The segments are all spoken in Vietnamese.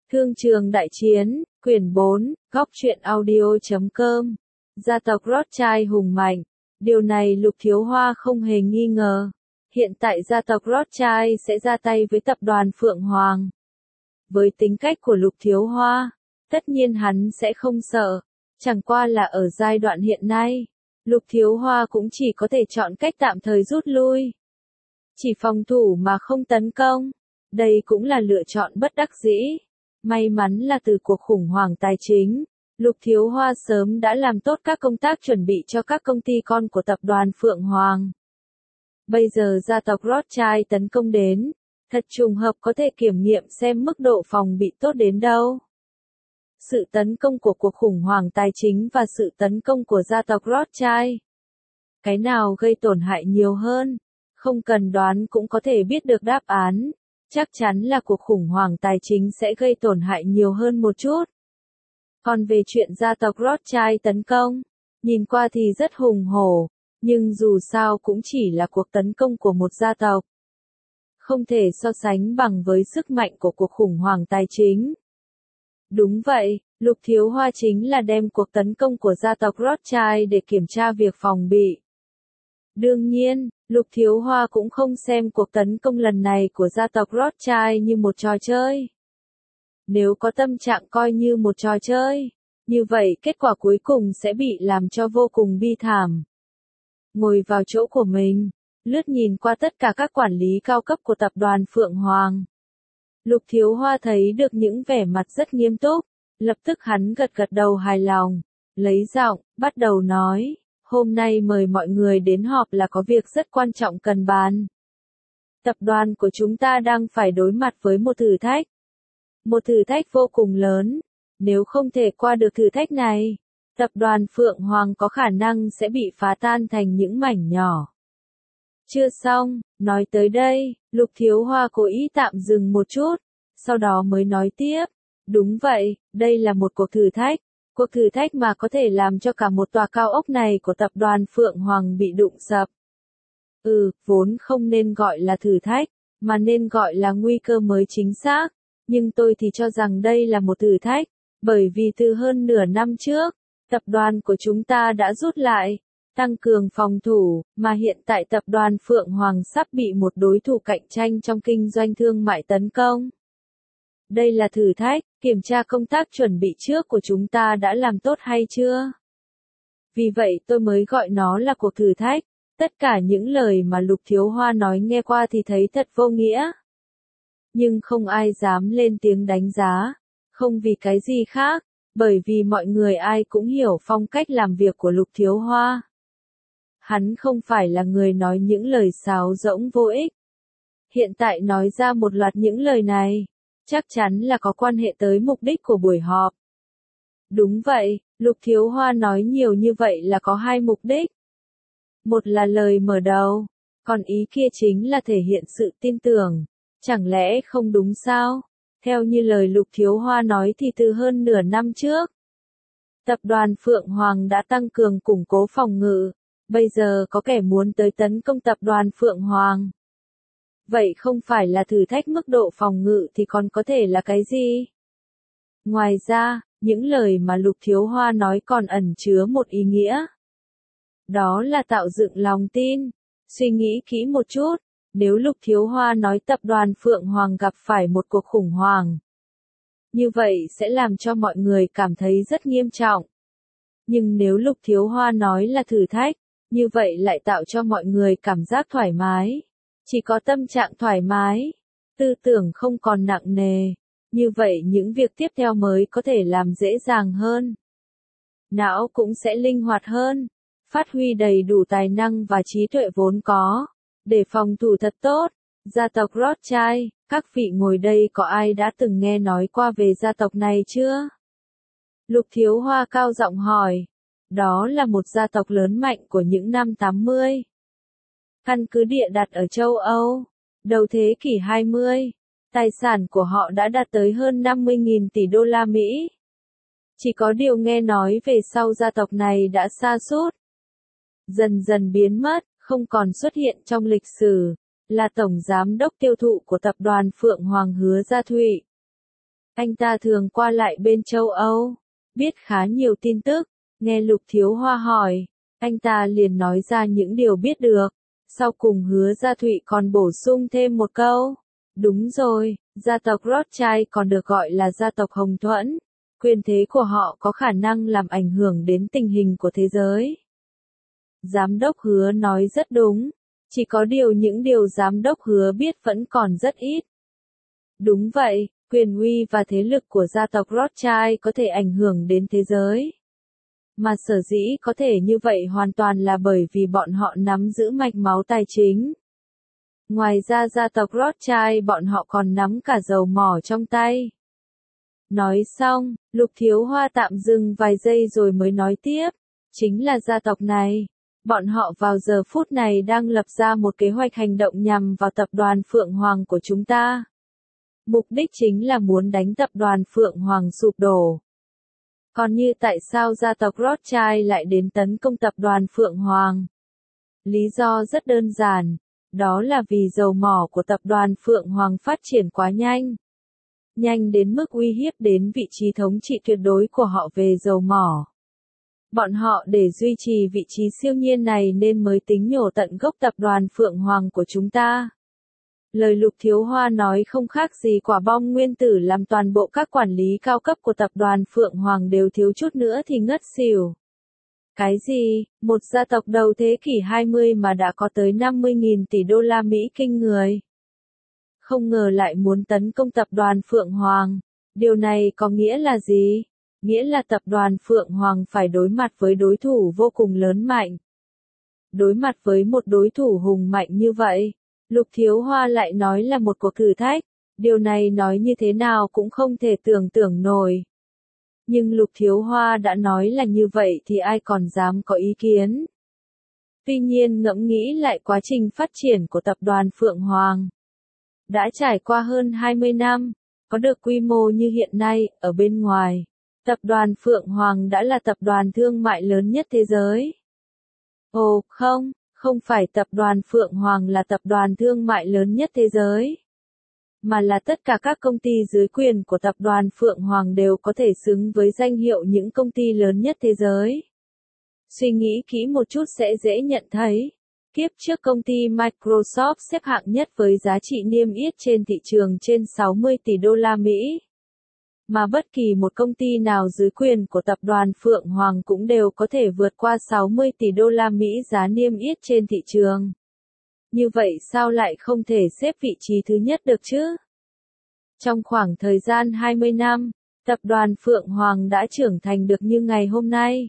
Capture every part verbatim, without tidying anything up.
Thương trường đại chiến, quyển bốn, góc truyện audio.com. Gia tộc Rothschild hùng mạnh. Điều này Lục Thiếu Hoa không hề nghi ngờ. Hiện tại gia tộc Rothschild sẽ ra tay với tập đoàn Phượng Hoàng. Với tính cách của Lục Thiếu Hoa, tất nhiên hắn sẽ không sợ. Chẳng qua là ở giai đoạn hiện nay, Lục Thiếu Hoa cũng chỉ có thể chọn cách tạm thời rút lui. Chỉ phòng thủ mà không tấn công. Đây cũng là lựa chọn bất đắc dĩ. May mắn là từ cuộc khủng hoảng tài chính, Lục Thiếu Hoa sớm đã làm tốt các công tác chuẩn bị cho các công ty con của tập đoàn Phượng Hoàng. Bây giờ gia tộc Rothschild tấn công đến, thật trùng hợp có thể kiểm nghiệm xem mức độ phòng bị tốt đến đâu. Sự tấn công của cuộc khủng hoảng tài chính và sự tấn công của gia tộc Rothschild. Cái nào gây tổn hại nhiều hơn? Không cần đoán cũng có thể biết được đáp án. Chắc chắn là cuộc khủng hoảng tài chính sẽ gây tổn hại nhiều hơn một chút. Còn về chuyện gia tộc Rothschild tấn công, nhìn qua thì rất hùng hổ, nhưng dù sao cũng chỉ là cuộc tấn công của một gia tộc. Không thể so sánh bằng với sức mạnh của cuộc khủng hoảng tài chính. Đúng vậy, Lục Thiếu Hoa chính là đem cuộc tấn công của gia tộc Rothschild để kiểm tra việc phòng bị. Đương nhiên, Lục Thiếu Hoa cũng không xem cuộc tấn công lần này của gia tộc Rothschild như một trò chơi. Nếu có tâm trạng coi như một trò chơi, như vậy kết quả cuối cùng sẽ bị làm cho vô cùng bi thảm. Ngồi vào chỗ của mình, lướt nhìn qua tất cả các quản lý cao cấp của tập đoàn Phượng Hoàng. Lục Thiếu Hoa thấy được những vẻ mặt rất nghiêm túc, lập tức hắn gật gật đầu hài lòng, lấy giọng, bắt đầu nói. Hôm nay mời mọi người đến họp là có việc rất quan trọng cần bàn. Tập đoàn của chúng ta đang phải đối mặt với một thử thách. Một thử thách vô cùng lớn. Nếu không thể qua được thử thách này, tập đoàn Phượng Hoàng có khả năng sẽ bị phá tan thành những mảnh nhỏ. Chưa xong, nói tới đây, Lục Thiếu Hoa cố ý tạm dừng một chút, sau đó mới nói tiếp. Đúng vậy, đây là một cuộc thử thách. Cuộc thử thách mà có thể làm cho cả một tòa cao ốc này của tập đoàn Phượng Hoàng bị đụng sập. Ừ, vốn không nên gọi là thử thách, mà nên gọi là nguy cơ mới chính xác. Nhưng tôi thì cho rằng đây là một thử thách, bởi vì từ hơn nửa năm trước, tập đoàn của chúng ta đã rút lại, tăng cường phòng thủ, mà hiện tại tập đoàn Phượng Hoàng sắp bị một đối thủ cạnh tranh trong kinh doanh thương mại tấn công. Đây là thử thách, kiểm tra công tác chuẩn bị trước của chúng ta đã làm tốt hay chưa? Vì vậy tôi mới gọi nó là cuộc thử thách. Tất cả những lời mà Lục Thiếu Hoa nói nghe qua thì thấy thật vô nghĩa. Nhưng không ai dám lên tiếng đánh giá. Không vì cái gì khác, bởi vì mọi người ai cũng hiểu phong cách làm việc của Lục Thiếu Hoa. Hắn không phải là người nói những lời sáo rỗng vô ích. Hiện tại nói ra một loạt những lời này, chắc chắn là có quan hệ tới mục đích của buổi họp. Đúng vậy, Lục Thiếu Hoa nói nhiều như vậy là có hai mục đích. Một là lời mở đầu, còn ý kia chính là thể hiện sự tin tưởng. Chẳng lẽ không đúng sao? Theo như lời Lục Thiếu Hoa nói thì từ hơn nửa năm trước, tập đoàn Phượng Hoàng đã tăng cường củng cố phòng ngự. Bây giờ có kẻ muốn tới tấn công tập đoàn Phượng Hoàng. Vậy không phải là thử thách mức độ phòng ngự thì còn có thể là cái gì? Ngoài ra, những lời mà Lục Thiếu Hoa nói còn ẩn chứa một ý nghĩa. Đó là tạo dựng lòng tin. Suy nghĩ kỹ một chút, nếu Lục Thiếu Hoa nói tập đoàn Phượng Hoàng gặp phải một cuộc khủng hoảng, như vậy sẽ làm cho mọi người cảm thấy rất nghiêm trọng. Nhưng nếu Lục Thiếu Hoa nói là thử thách, như vậy lại tạo cho mọi người cảm giác thoải mái. Chỉ có tâm trạng thoải mái, tư tưởng không còn nặng nề, như vậy những việc tiếp theo mới có thể làm dễ dàng hơn. Não cũng sẽ linh hoạt hơn, phát huy đầy đủ tài năng và trí tuệ vốn có, để phòng thủ thật tốt. Gia tộc Rothschild, các vị ngồi đây có ai đã từng nghe nói qua về gia tộc này chưa? Lục Thiếu Hoa cao giọng hỏi. Đó là một gia tộc lớn mạnh của những năm tám mươi. Căn cứ địa đặt ở châu Âu, đầu thế kỷ hai mươi, tài sản của họ đã đạt tới hơn năm mươi nghìn tỷ đô la Mỹ. Chỉ có điều nghe nói về sau gia tộc này đã sa sút, dần dần biến mất, không còn xuất hiện trong lịch sử, là tổng giám đốc tiêu thụ của tập đoàn Phượng Hoàng Hứa Gia Thụy. Anh ta thường qua lại bên châu Âu, biết khá nhiều tin tức. Nghe Lục Thiếu Hoa hỏi, anh ta liền nói ra những điều biết được. Sau cùng Hứa Gia Thụy còn bổ sung thêm một câu. Đúng rồi, gia tộc Rothschild còn được gọi là gia tộc Hồng Thuẫn. Quyền thế của họ có khả năng làm ảnh hưởng đến tình hình của thế giới. Giám đốc Hứa nói rất đúng. Chỉ có điều những điều giám đốc Hứa biết vẫn còn rất ít. Đúng vậy, quyền uy và thế lực của gia tộc Rothschild có thể ảnh hưởng đến thế giới. Mà sở dĩ có thể như vậy hoàn toàn là bởi vì bọn họ nắm giữ mạch máu tài chính. Ngoài ra gia tộc Rothschild bọn họ còn nắm cả dầu mỏ trong tay. Nói xong, Lục Thiếu Hoa tạm dừng vài giây rồi mới nói tiếp. Chính là gia tộc này. Bọn họ vào giờ phút này đang lập ra một kế hoạch hành động nhằm vào tập đoàn Phượng Hoàng của chúng ta. Mục đích chính là muốn đánh tập đoàn Phượng Hoàng sụp đổ. Còn như tại sao gia tộc Rothschild lại đến tấn công tập đoàn Phượng Hoàng? Lý do rất đơn giản, đó là vì dầu mỏ của tập đoàn Phượng Hoàng phát triển quá nhanh. Nhanh đến mức uy hiếp đến vị trí thống trị tuyệt đối của họ về dầu mỏ. Bọn họ để duy trì vị trí siêu nhiên này nên mới tính nhổ tận gốc tập đoàn Phượng Hoàng của chúng ta. Lời Lục Thiếu Hoa nói không khác gì quả bom nguyên tử làm toàn bộ các quản lý cao cấp của tập đoàn Phượng Hoàng đều thiếu chút nữa thì ngất xỉu. Cái gì, một gia tộc đầu thế kỷ hai mươi mà đã có tới năm mươi nghìn tỷ đô la Mỹ kinh người. Không ngờ lại muốn tấn công tập đoàn Phượng Hoàng. Điều này có nghĩa là gì? Nghĩa là tập đoàn Phượng Hoàng phải đối mặt với đối thủ vô cùng lớn mạnh. Đối mặt với một đối thủ hùng mạnh như vậy, Lục Thiếu Hoa lại nói là một cuộc thử thách. Điều này nói như thế nào cũng không thể tưởng tượng nổi. Nhưng Lục Thiếu Hoa đã nói là như vậy thì ai còn dám có ý kiến. Tuy nhiên ngẫm nghĩ lại quá trình phát triển của tập đoàn Phượng Hoàng. Đã trải qua hơn hai mươi năm, có được quy mô như hiện nay, ở bên ngoài, tập đoàn Phượng Hoàng đã là tập đoàn thương mại lớn nhất thế giới. Ồ, không, không phải tập đoàn Phượng Hoàng là tập đoàn thương mại lớn nhất thế giới. Mà là tất cả các công ty dưới quyền của tập đoàn Phượng Hoàng đều có thể xứng với danh hiệu những công ty lớn nhất thế giới. Suy nghĩ kỹ một chút sẽ dễ nhận thấy. Kiếp trước công ty Microsoft xếp hạng nhất với giá trị niêm yết trên thị trường trên sáu mươi tỷ đô la Mỹ. Mà bất kỳ một công ty nào dưới quyền của tập đoàn Phượng Hoàng cũng đều có thể vượt qua sáu mươi tỷ đô la Mỹ giá niêm yết trên thị trường. Như vậy sao lại không thể xếp vị trí thứ nhất được chứ? Trong khoảng thời gian hai mươi năm, tập đoàn Phượng Hoàng đã trưởng thành được như ngày hôm nay.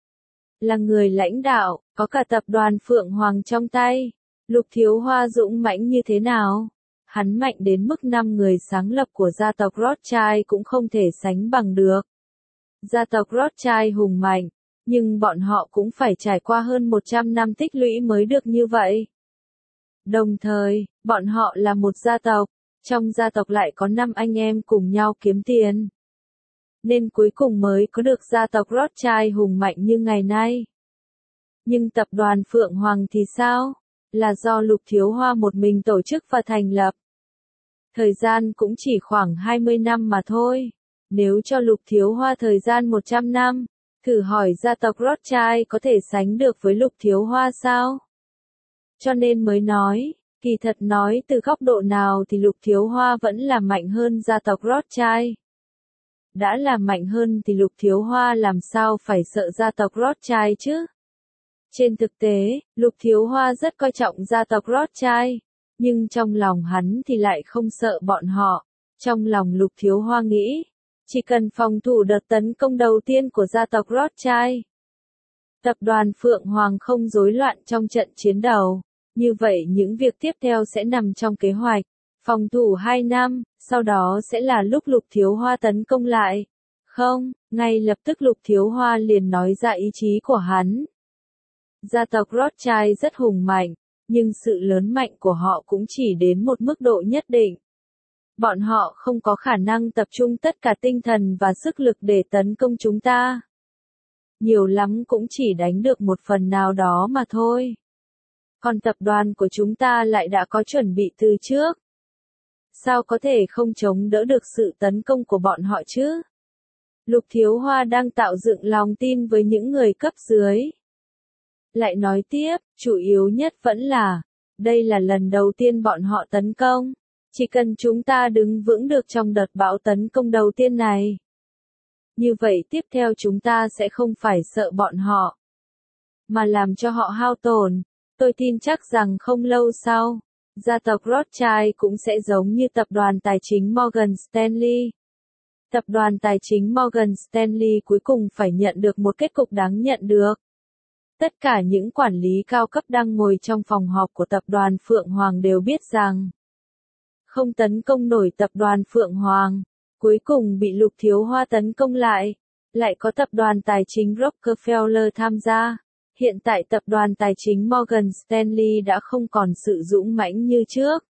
Là người lãnh đạo, có cả tập đoàn Phượng Hoàng trong tay. Lục Thiếu Hoa dũng mãnh như thế nào? Hắn mạnh đến mức năm người sáng lập của gia tộc Rothschild cũng không thể sánh bằng được. Gia tộc Rothschild hùng mạnh, nhưng bọn họ cũng phải trải qua hơn một trăm năm tích lũy mới được như vậy. Đồng thời, bọn họ là một gia tộc, trong gia tộc lại có năm anh em cùng nhau kiếm tiền. Nên cuối cùng mới có được gia tộc Rothschild hùng mạnh như ngày nay. Nhưng tập đoàn Phượng Hoàng thì sao? Là do Lục Thiếu Hoa một mình tổ chức và thành lập. Thời gian cũng chỉ khoảng hai mươi năm mà thôi. Nếu cho Lục Thiếu Hoa thời gian một trăm năm, thử hỏi gia tộc Rothschild có thể sánh được với Lục Thiếu Hoa sao? Cho nên mới nói, kỳ thật nói từ góc độ nào thì Lục Thiếu Hoa vẫn là mạnh hơn gia tộc Rothschild. Đã là mạnh hơn thì Lục Thiếu Hoa làm sao phải sợ gia tộc Rothschild chứ? Trên thực tế, Lục Thiếu Hoa rất coi trọng gia tộc Rothschild, nhưng trong lòng hắn thì lại không sợ bọn họ. Trong lòng Lục Thiếu Hoa nghĩ, chỉ cần phòng thủ đợt tấn công đầu tiên của gia tộc Rothschild, tập đoàn Phượng Hoàng không rối loạn trong trận chiến đầu, như vậy những việc tiếp theo sẽ nằm trong kế hoạch. Phòng thủ hai năm, sau đó sẽ là lúc Lục Thiếu Hoa tấn công lại. Không, ngay lập tức Lục Thiếu Hoa liền nói ra ý chí của hắn. Gia tộc Rothschild rất hùng mạnh, nhưng sự lớn mạnh của họ cũng chỉ đến một mức độ nhất định. Bọn họ không có khả năng tập trung tất cả tinh thần và sức lực để tấn công chúng ta. Nhiều lắm cũng chỉ đánh được một phần nào đó mà thôi. Còn tập đoàn của chúng ta lại đã có chuẩn bị từ trước. sao có thể không chống đỡ được sự tấn công của bọn họ chứ? Lục Thiếu Hoa đang tạo dựng lòng tin với những người cấp dưới. Lại nói tiếp, chủ yếu nhất vẫn là, đây là lần đầu tiên bọn họ tấn công. Chỉ cần chúng ta đứng vững được trong đợt bão tấn công đầu tiên này. Như vậy tiếp theo chúng ta sẽ không phải sợ bọn họ, mà làm cho họ hao tổn. Tôi tin chắc rằng không lâu sau, gia tộc Rothschild cũng sẽ giống như tập đoàn tài chính Morgan Stanley. Tập đoàn tài chính Morgan Stanley cuối cùng phải nhận được một kết cục đáng nhận được. Tất cả những quản lý cao cấp đang ngồi trong phòng họp của tập đoàn Phượng Hoàng đều biết rằng không tấn công nổi tập đoàn Phượng Hoàng, cuối cùng bị Lục Thiếu Hoa tấn công lại. Lại có tập đoàn tài chính Rockefeller tham gia. Hiện tại tập đoàn tài chính Morgan Stanley đã không còn sự dũng mãnh như trước.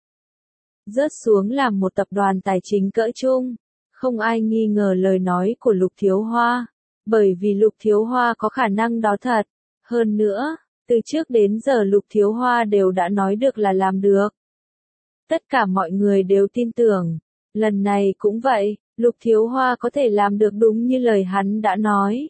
Rớt xuống làm một tập đoàn tài chính cỡ trung. Không ai nghi ngờ lời nói của Lục Thiếu Hoa. Bởi vì Lục Thiếu Hoa có khả năng đó thật. Hơn nữa, từ trước đến giờ Lục Thiếu Hoa đều đã nói được là làm được. Tất cả mọi người đều tin tưởng. Lần này cũng vậy, Lục Thiếu Hoa có thể làm được đúng như lời hắn đã nói.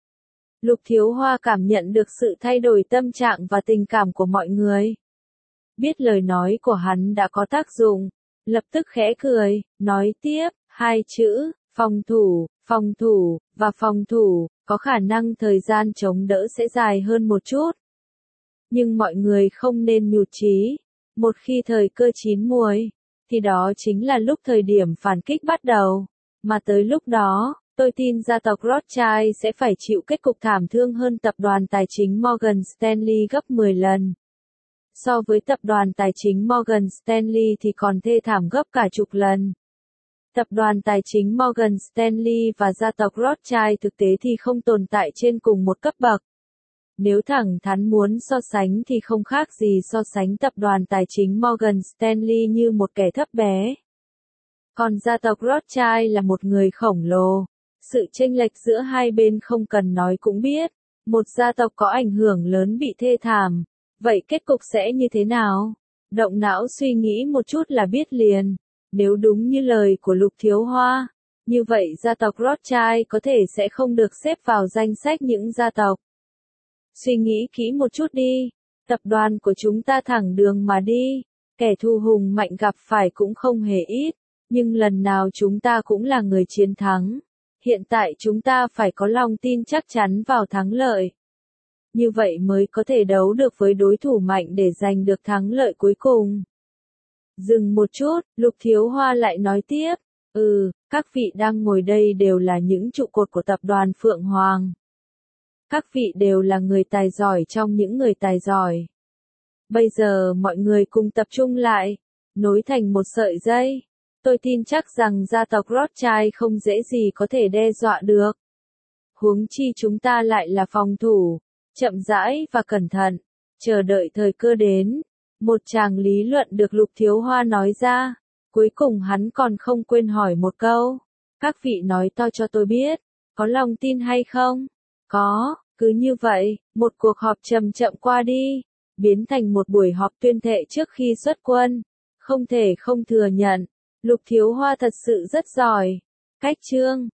Lục Thiếu Hoa cảm nhận được sự thay đổi tâm trạng và tình cảm của mọi người. Biết lời nói của hắn đã có tác dụng, lập tức khẽ cười, nói tiếp, hai chữ, phòng thủ, phòng thủ, và phòng thủ, có khả năng thời gian chống đỡ sẽ dài hơn một chút. Nhưng mọi người không nên nhụt chí, một khi thời cơ chín muồi, thì đó chính là lúc thời điểm phản kích bắt đầu, mà tới lúc đó, tôi tin gia tộc Rothschild sẽ phải chịu kết cục thảm thương hơn tập đoàn tài chính Morgan Stanley gấp mười lần. So với tập đoàn tài chính Morgan Stanley thì còn thê thảm gấp cả chục lần. Tập đoàn tài chính Morgan Stanley và gia tộc Rothschild thực tế thì không tồn tại trên cùng một cấp bậc. Nếu thẳng thắn muốn so sánh thì không khác gì so sánh tập đoàn tài chính Morgan Stanley như một kẻ thấp bé. Còn gia tộc Rothschild là một người khổng lồ. Sự chênh lệch giữa hai bên không cần nói cũng biết. Một gia tộc có ảnh hưởng lớn bị thê thảm. Vậy kết cục sẽ như thế nào? Động não suy nghĩ một chút là biết liền. Nếu đúng như lời của Lục Thiếu Hoa, như vậy gia tộc Rothschild có thể sẽ không được xếp vào danh sách những gia tộc. Suy nghĩ kỹ một chút đi. Tập đoàn của chúng ta thẳng đường mà đi. Kẻ thù hùng mạnh gặp phải cũng không hề ít. Nhưng lần nào chúng ta cũng là người chiến thắng. Hiện tại chúng ta phải có lòng tin chắc chắn vào thắng lợi. Như vậy mới có thể đấu được với đối thủ mạnh để giành được thắng lợi cuối cùng. Dừng một chút, Lục Thiếu Hoa lại nói tiếp. Ừ, các vị đang ngồi đây đều là những trụ cột của tập đoàn Phượng Hoàng. Các vị đều là người tài giỏi trong những người tài giỏi. Bây giờ mọi người cùng tập trung lại, nối thành một sợi dây. Tôi tin chắc rằng gia tộc Rothschild không dễ gì có thể đe dọa được. Huống chi chúng ta lại là phòng thủ, chậm rãi và cẩn thận, chờ đợi thời cơ đến. Một tràng lý luận được Lục Thiếu Hoa nói ra, cuối cùng hắn còn không quên hỏi một câu. Các vị nói to cho tôi biết, có lòng tin hay không? Có, cứ như vậy, một cuộc họp chậm chậm qua đi, biến thành một buổi họp tuyên thệ trước khi xuất quân. Không thể không thừa nhận, Lục Thiếu Hoa thật sự rất giỏi. Cách chương